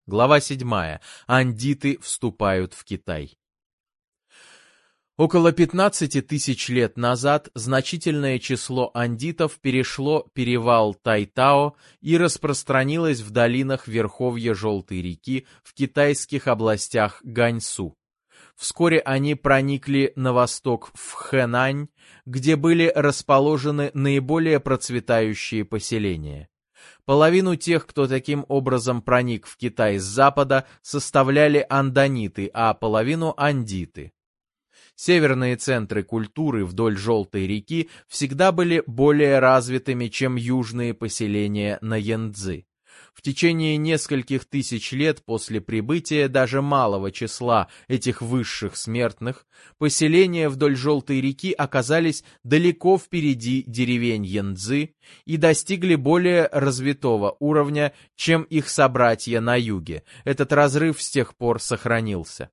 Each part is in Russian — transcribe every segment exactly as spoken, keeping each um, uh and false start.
Глава седьмая. Андиты вступают в Китай. Около пятнадцати тысяч лет назад значительное число андитов перешло перевал Тайтао и распространилось в долинах верховья Желтой реки в китайских областях Ганьсу. Вскоре они проникли на восток в Хэнань, где были расположены наиболее процветающие поселения. Половину тех, кто таким образом проник в Китай с запада, составляли андониты, а половину — андиты. Северные центры культуры вдоль Желтой реки всегда были более развитыми, чем южные поселения на Янцзы. В течение нескольких тысяч лет после прибытия даже малого числа этих высших смертных, поселения вдоль Желтой реки оказались далеко впереди деревень Янцзы и достигли более развитого уровня, чем их собратья на юге. Этот разрыв с тех пор сохранился.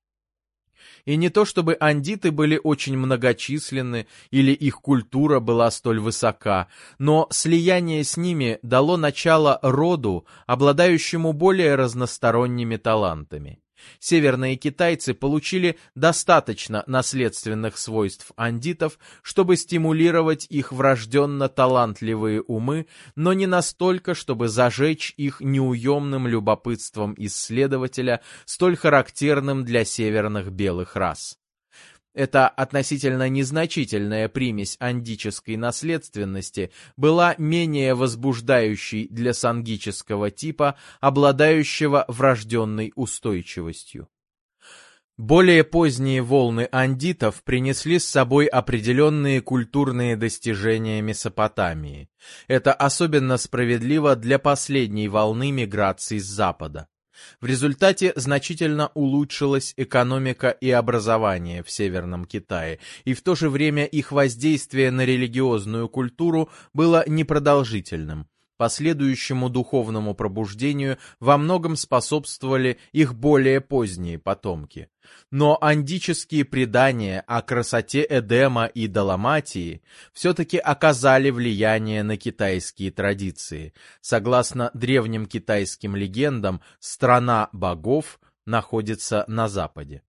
И не то чтобы андиты были очень многочисленны или их культура была столь высока, но слияние с ними дало начало роду, обладающему более разносторонними талантами. Северные китайцы получили достаточно наследственных свойств андитов, чтобы стимулировать их врожденно талантливые умы, но не настолько, чтобы зажечь их неуемным любопытством исследователя, столь характерным для северных белых рас. Эта относительно незначительная примесь андической наследственности была менее возбуждающей для сангического типа, обладающего врожденной устойчивостью. Более поздние волны андитов принесли с собой определенные культурные достижения Месопотамии. Это особенно справедливо для последней волны миграции с запада. В результате значительно улучшилась экономика и образование в Северном Китае, и в то же время их воздействие на религиозную культуру было непродолжительным. Последующему духовному пробуждению во многом способствовали их более поздние потомки. Но андические предания о красоте Эдема и Далматии все-таки оказали влияние на китайские традиции. Согласно древним китайским легендам, страна богов находится на западе.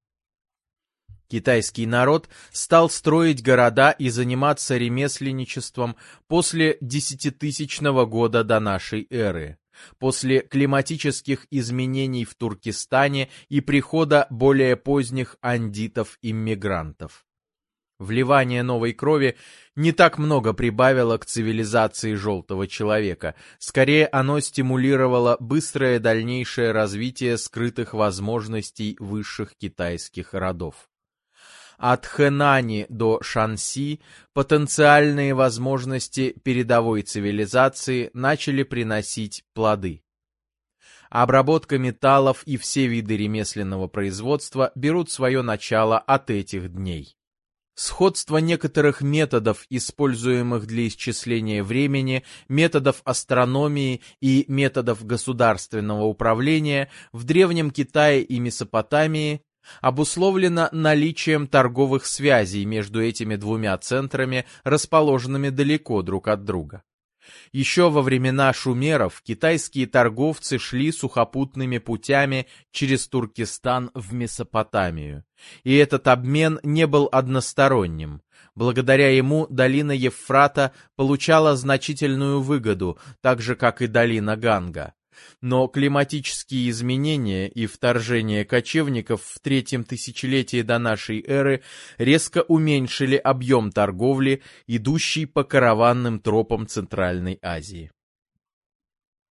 Китайский народ стал строить города и заниматься ремесленничеством после десятитысячного года до нашей эры, после климатических изменений в Туркестане и прихода более поздних андитов-иммигрантов. Вливание новой крови не так много прибавило к цивилизации желтого человека, скорее оно стимулировало быстрое дальнейшее развитие скрытых возможностей высших китайских родов. От Хэнани до Шанси потенциальные возможности передовой цивилизации начали приносить плоды. Обработка металлов и все виды ремесленного производства берут свое начало от этих дней. Сходство некоторых методов, используемых для исчисления времени, методов астрономии и методов государственного управления в Древнем Китае и Месопотамии обусловлено наличием торговых связей между этими двумя центрами, расположенными далеко друг от друга. Еще во времена шумеров китайские торговцы шли сухопутными путями через Туркестан в Месопотамию, и этот обмен не был односторонним. Благодаря ему долина Евфрата получала значительную выгоду, так же как и долина Ганга. Но климатические изменения и вторжение кочевников в третьем тысячелетии до нашей эры резко уменьшили объем торговли, идущей по караванным тропам Центральной Азии.